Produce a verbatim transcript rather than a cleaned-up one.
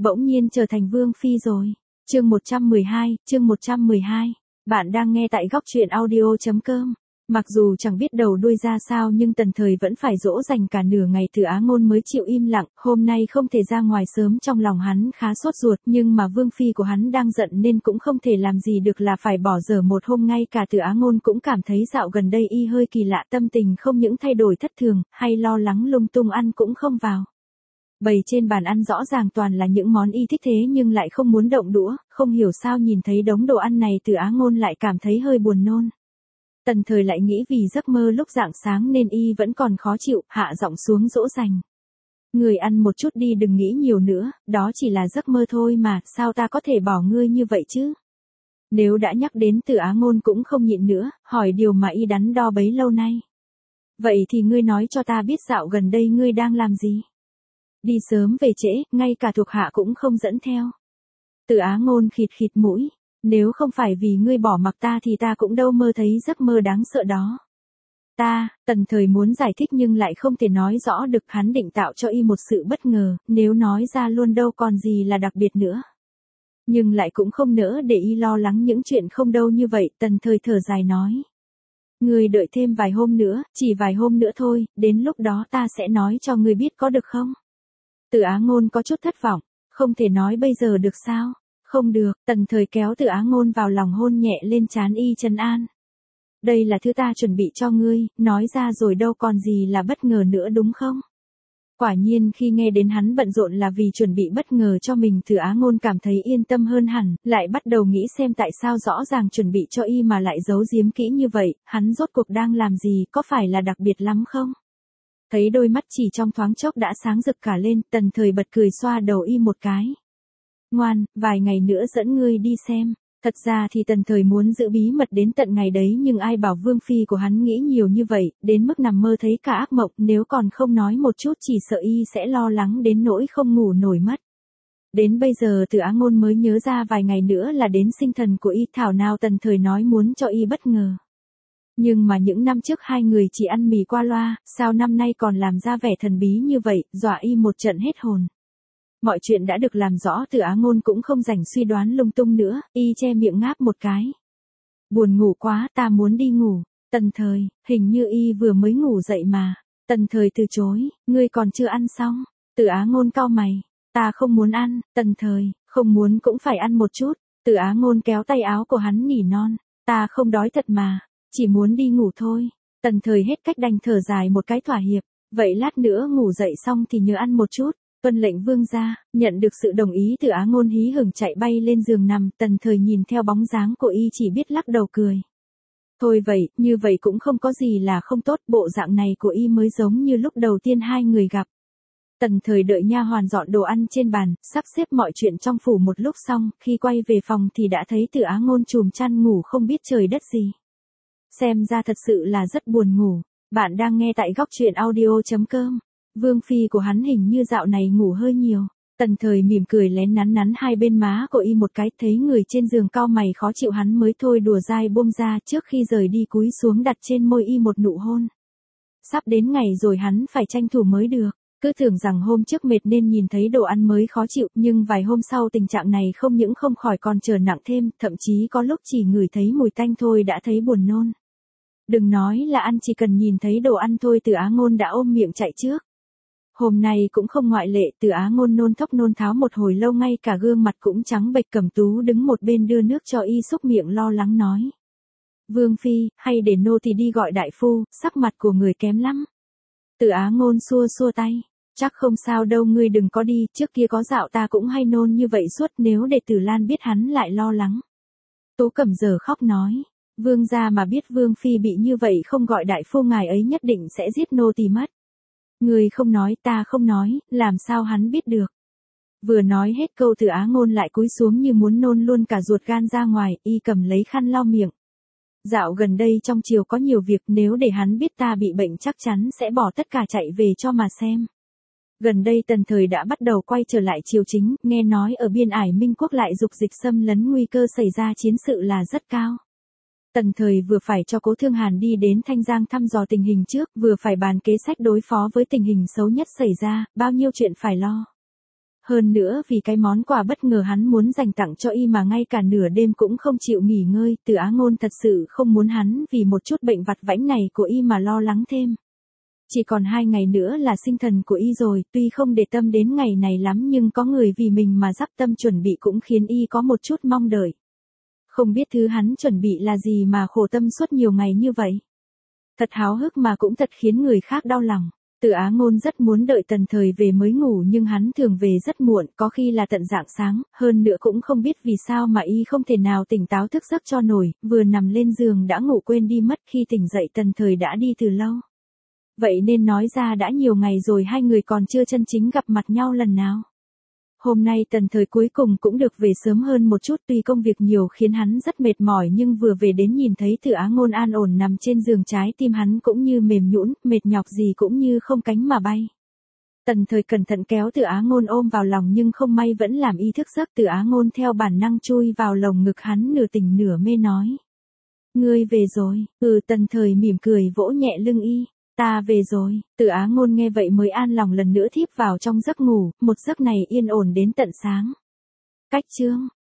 bỗng nhiên trở thành vương phi rồi. Chương một trăm mười hai, chương một trăm mười hai. Bạn đang nghe tại góc truyện audio chấm com. Mặc dù chẳng biết đầu đuôi ra sao nhưng Tần Thời vẫn phải dỗ dành cả nửa ngày Từ Á Ngôn mới chịu im lặng, hôm nay không thể ra ngoài sớm trong lòng hắn khá sốt ruột nhưng mà vương phi của hắn đang giận nên cũng không thể làm gì được là phải bỏ dở một hôm ngay cả Từ Á Ngôn cũng cảm thấy dạo gần đây y hơi kỳ lạ tâm tình không những thay đổi thất thường, hay lo lắng lung tung ăn cũng không vào. Bày trên bàn ăn rõ ràng toàn là những món y thích thế nhưng lại không muốn động đũa, không hiểu sao nhìn thấy đống đồ ăn này Từ Á Ngôn lại cảm thấy hơi buồn nôn. Tần Thời lại nghĩ vì giấc mơ lúc rạng sáng nên y vẫn còn khó chịu, hạ giọng xuống dỗ dành. Người ăn một chút đi đừng nghĩ nhiều nữa, đó chỉ là giấc mơ thôi mà, sao ta có thể bỏ ngươi như vậy chứ? Nếu đã nhắc đến Từ Á Ngôn cũng không nhịn nữa, hỏi điều mà y đắn đo bấy lâu nay. Vậy thì ngươi nói cho ta biết dạo gần đây ngươi đang làm gì? Đi sớm về trễ, ngay cả thuộc hạ cũng không dẫn theo. Từ Á Ngôn khịt khịt mũi. Nếu không phải vì ngươi bỏ mặc ta thì ta cũng đâu mơ thấy giấc mơ đáng sợ đó. Ta, Tần Thời muốn giải thích nhưng lại không thể nói rõ được, hắn định tạo cho y một sự bất ngờ, nếu nói ra luôn đâu còn gì là đặc biệt nữa. Nhưng lại cũng không nỡ để y lo lắng những chuyện không đâu như vậy, Tần Thời thở dài nói. Ngươi đợi thêm vài hôm nữa, chỉ vài hôm nữa thôi, đến lúc đó ta sẽ nói cho ngươi biết có được không? Từ Á Ngôn có chút thất vọng, không thể nói bây giờ được sao? Không được, Tần Thời kéo Từ Á Ngôn vào lòng hôn nhẹ lên trán y trấn an. Đây là thứ ta chuẩn bị cho ngươi, nói ra rồi đâu còn gì là bất ngờ nữa đúng không? Quả nhiên khi nghe đến hắn bận rộn là vì chuẩn bị bất ngờ cho mình Từ Á Ngôn cảm thấy yên tâm hơn hẳn, lại bắt đầu nghĩ xem tại sao rõ ràng chuẩn bị cho y mà lại giấu giếm kỹ như vậy, hắn rốt cuộc đang làm gì, có phải là đặc biệt lắm không? Thấy đôi mắt chỉ trong thoáng chốc đã sáng rực cả lên, Tần Thời bật cười xoa đầu y một cái. Ngoan, vài ngày nữa dẫn ngươi đi xem. Thật ra thì Tần Thời muốn giữ bí mật đến tận ngày đấy nhưng ai bảo vương phi của hắn nghĩ nhiều như vậy, đến mức nằm mơ thấy cả ác mộng, nếu còn không nói một chút chỉ sợ y sẽ lo lắng đến nỗi không ngủ nổi mất. Đến bây giờ Từ Á Ngôn mới nhớ ra vài ngày nữa là đến sinh thần của y, thảo nào Tần Thời nói muốn cho y bất ngờ. Nhưng mà những năm trước hai người chỉ ăn mì qua loa, sao năm nay còn làm ra vẻ thần bí như vậy, dọa y một trận hết hồn. Mọi chuyện đã được làm rõ, Từ Á Ngôn cũng không rảnh suy đoán lung tung nữa, y che miệng ngáp một cái. Buồn ngủ quá, ta muốn đi ngủ. Tần Thời, hình như y vừa mới ngủ dậy mà. Tần Thời từ chối, ngươi còn chưa ăn xong. Từ Á Ngôn cau mày, ta không muốn ăn. Tần Thời, không muốn cũng phải ăn một chút. Từ Á Ngôn kéo tay áo của hắn nỉ non, ta không đói thật mà, chỉ muốn đi ngủ thôi. Tần Thời hết cách đành thở dài một cái thỏa hiệp, vậy lát nữa ngủ dậy xong thì nhớ ăn một chút. Tuân lệnh vương gia, nhận được sự đồng ý Từ Á Ngôn hí hửng chạy bay lên giường nằm, Tần Thời nhìn theo bóng dáng của y chỉ biết lắc đầu cười. Thôi vậy, như vậy cũng không có gì là không tốt, bộ dạng này của y mới giống như lúc đầu tiên hai người gặp. Tần Thời đợi nha hoàn dọn đồ ăn trên bàn, sắp xếp mọi chuyện trong phủ một lúc xong, khi quay về phòng thì đã thấy Từ Á Ngôn chùm chăn ngủ không biết trời đất gì. Xem ra thật sự là rất buồn ngủ. Bạn đang nghe tại góc truyện audio chấm com. Vương phi của hắn hình như dạo này ngủ hơi nhiều. Tần Thời mỉm cười lén nắn nắn hai bên má của y một cái, thấy người trên giường cau mày khó chịu hắn mới thôi đùa dai buông ra, trước khi rời đi cúi xuống đặt trên môi y một nụ hôn. Sắp đến ngày rồi hắn phải tranh thủ mới được. Cứ tưởng rằng hôm trước mệt nên nhìn thấy đồ ăn mới khó chịu, nhưng vài hôm sau tình trạng này không những không khỏi còn trở nặng thêm, thậm chí có lúc chỉ ngửi thấy mùi tanh thôi đã thấy buồn nôn. Đừng nói là ăn, chỉ cần nhìn thấy đồ ăn thôi Từ Á Ngôn đã ôm miệng chạy trước. Hôm nay cũng không ngoại lệ, Từ Á Ngôn nôn thốc nôn tháo một hồi lâu ngay cả gương mặt cũng trắng bệch, Cẩm Tú đứng một bên đưa nước cho y xúc miệng lo lắng nói. Vương phi, hay để nô thì đi gọi đại phu, sắc mặt của người kém lắm. Từ Á Ngôn xua xua tay, chắc không sao đâu, ngươi đừng có đi, trước kia có dạo ta cũng hay nôn như vậy suốt, nếu để Tử Lan biết hắn lại lo lắng. Tố Cẩm giờ khóc nói, vương gia mà biết vương phi bị như vậy không gọi đại phu ngài ấy nhất định sẽ giết nô tỳ mất. Người không nói, ta không nói, làm sao hắn biết được. Vừa nói hết câu Từ Á Ngôn lại cúi xuống như muốn nôn luôn cả ruột gan ra ngoài, y cầm lấy khăn lau miệng. Dạo gần đây trong triều có nhiều việc, nếu để hắn biết ta bị bệnh chắc chắn sẽ bỏ tất cả chạy về cho mà xem. Gần đây Tần Thời đã bắt đầu quay trở lại triều chính, nghe nói ở biên ải Minh Quốc lại dục dịch xâm lấn, nguy cơ xảy ra chiến sự là rất cao. Tần Thời vừa phải cho Cố Thương Hàn đi đến Thanh Giang thăm dò tình hình trước, vừa phải bàn kế sách đối phó với tình hình xấu nhất xảy ra, bao nhiêu chuyện phải lo. Hơn nữa vì cái món quà bất ngờ hắn muốn dành tặng cho y mà ngay cả nửa đêm cũng không chịu nghỉ ngơi, Từ Á Ngôn thật sự không muốn hắn vì một chút bệnh vặt vãnh này của y mà lo lắng thêm. Chỉ còn hai ngày nữa là sinh thần của y rồi, tuy không để tâm đến ngày này lắm nhưng có người vì mình mà dắp tâm chuẩn bị cũng khiến y có một chút mong đợi. Không biết thứ hắn chuẩn bị là gì mà khổ tâm suốt nhiều ngày như vậy. Thật háo hức mà cũng thật khiến người khác đau lòng. Từ Á Ngôn rất muốn đợi Tần Thời về mới ngủ nhưng hắn thường về rất muộn, có khi là tận rạng sáng, hơn nữa cũng không biết vì sao mà y không thể nào tỉnh táo thức giấc cho nổi, vừa nằm lên giường đã ngủ quên đi mất, khi tỉnh dậy Tần Thời đã đi từ lâu. Vậy nên nói ra đã nhiều ngày rồi hai người còn chưa chân chính gặp mặt nhau lần nào. Hôm nay Tần Thời cuối cùng cũng được về sớm hơn một chút, tuy công việc nhiều khiến hắn rất mệt mỏi nhưng vừa về đến nhìn thấy Từ Á Ngôn an ổn nằm trên giường, trái tim hắn cũng như mềm nhũn, mệt nhọc gì cũng như không cánh mà bay. Tần Thời cẩn thận kéo Từ Á Ngôn ôm vào lòng nhưng không may vẫn làm y thức giấc. Từ Á Ngôn theo bản năng chui vào lồng ngực hắn, nửa tỉnh nửa mê nói: "Ngươi về rồi." Ừ, Tần Thời mỉm cười vỗ nhẹ lưng y. "Ta về rồi." Từ Á Ngôn nghe vậy mới an lòng lần nữa thiếp vào trong giấc ngủ, một giấc này yên ổn đến tận sáng. Cách chương